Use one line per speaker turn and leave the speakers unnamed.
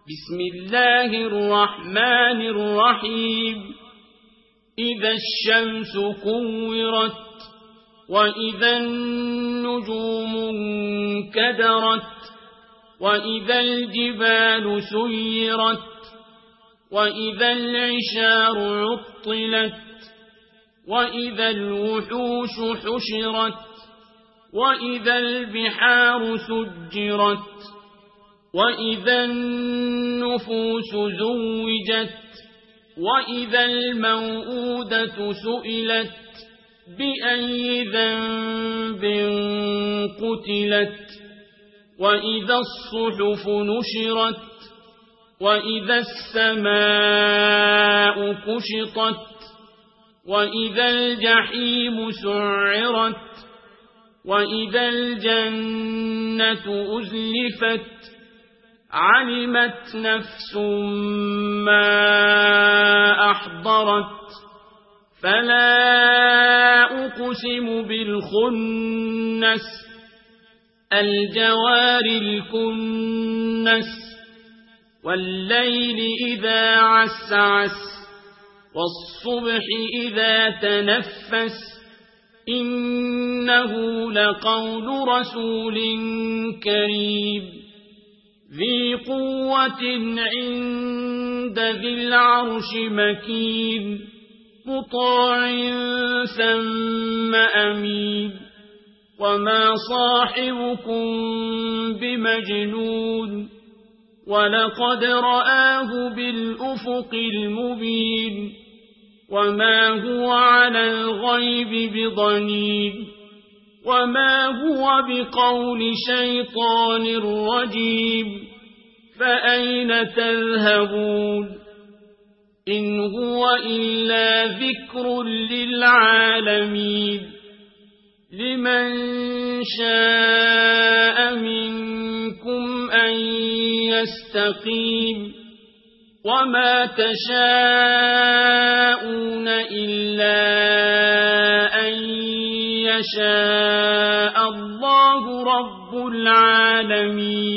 بسم الله الرحمن الرحيم إذا الشمس كورت وإذا النجوم انكدرت وإذا الجبال سيرت وإذا العشار عطلت وإذا الوحوش حشرت وإذا البحار سجرت وإذا النفوس زوجت وإذا الموءودة سئلت بأي ذنب قتلت وإذا الصحف نشرت وإذا السماء كشطت وإذا الجحيم سعرت وإذا الجنة أزلفت علمت نفس ما أحضرت فلا أقسم بالخنس الجوار الكنس والليل إذا عسعس والصبح إذا تنفس إنه لقول رسول كريم ذي قوة عند ذي العرش مكين مطاع ثم أمين وما صاحبكم بمجنون ولقد رآه بالأفق المبين وما هو على الغيب بضنين وما هو بقول شيطان رجيم فأين تذهبون إن هو إلا ذكر للعالمين لمن شاء منكم أن يستقيم وما تشاءون إلا أن يشاء الله رب العالمين.